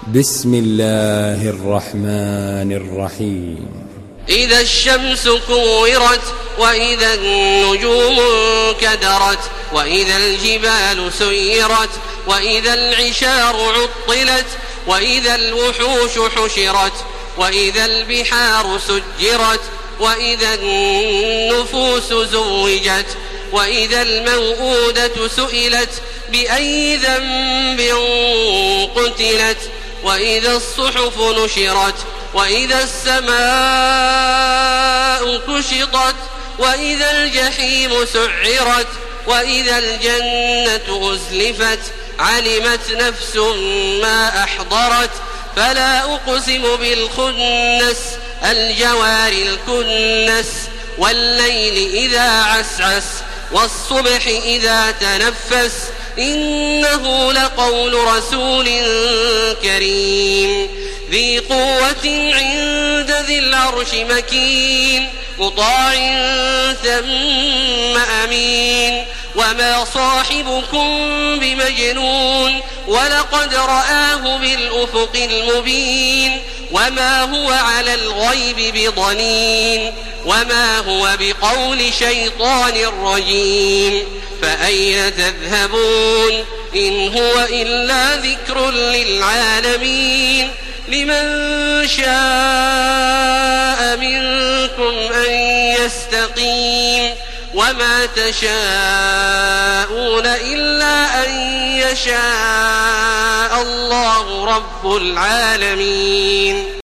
بسم الله الرحمن الرحيم. إذا الشمس كورت وإذا النجوم انكدرت وإذا الجبال سيرت وإذا العشار عطلت وإذا الوحوش حشرت وإذا البحار سجرت وإذا النفوس زوجت وإذا الموءودة سئلت بأي ذنب قتلت وإذا الصحف نشرت وإذا السماء كشطت وإذا الجحيم سعرت وإذا الجنة أزلفت علمت نفس ما أحضرت فلا أقسم بالخنس الجوار الكنس والليل إذا عسعس والصبح إذا تنفس إنه لقول رسول كريم ذي قوة عند ذي العرش مكين مطاع ثم أمين وما صاحبكم بمجنون ولقد رآه بالأفق المبين وما هو على الغيب بضنين وما هو بقول شيطان رجيم فأين تذهبون إن هو إلا ذكر للعالمين لمن شاء منكم أن يستقيم وما تشاءون إلا أن يشاء الله رب العالمين.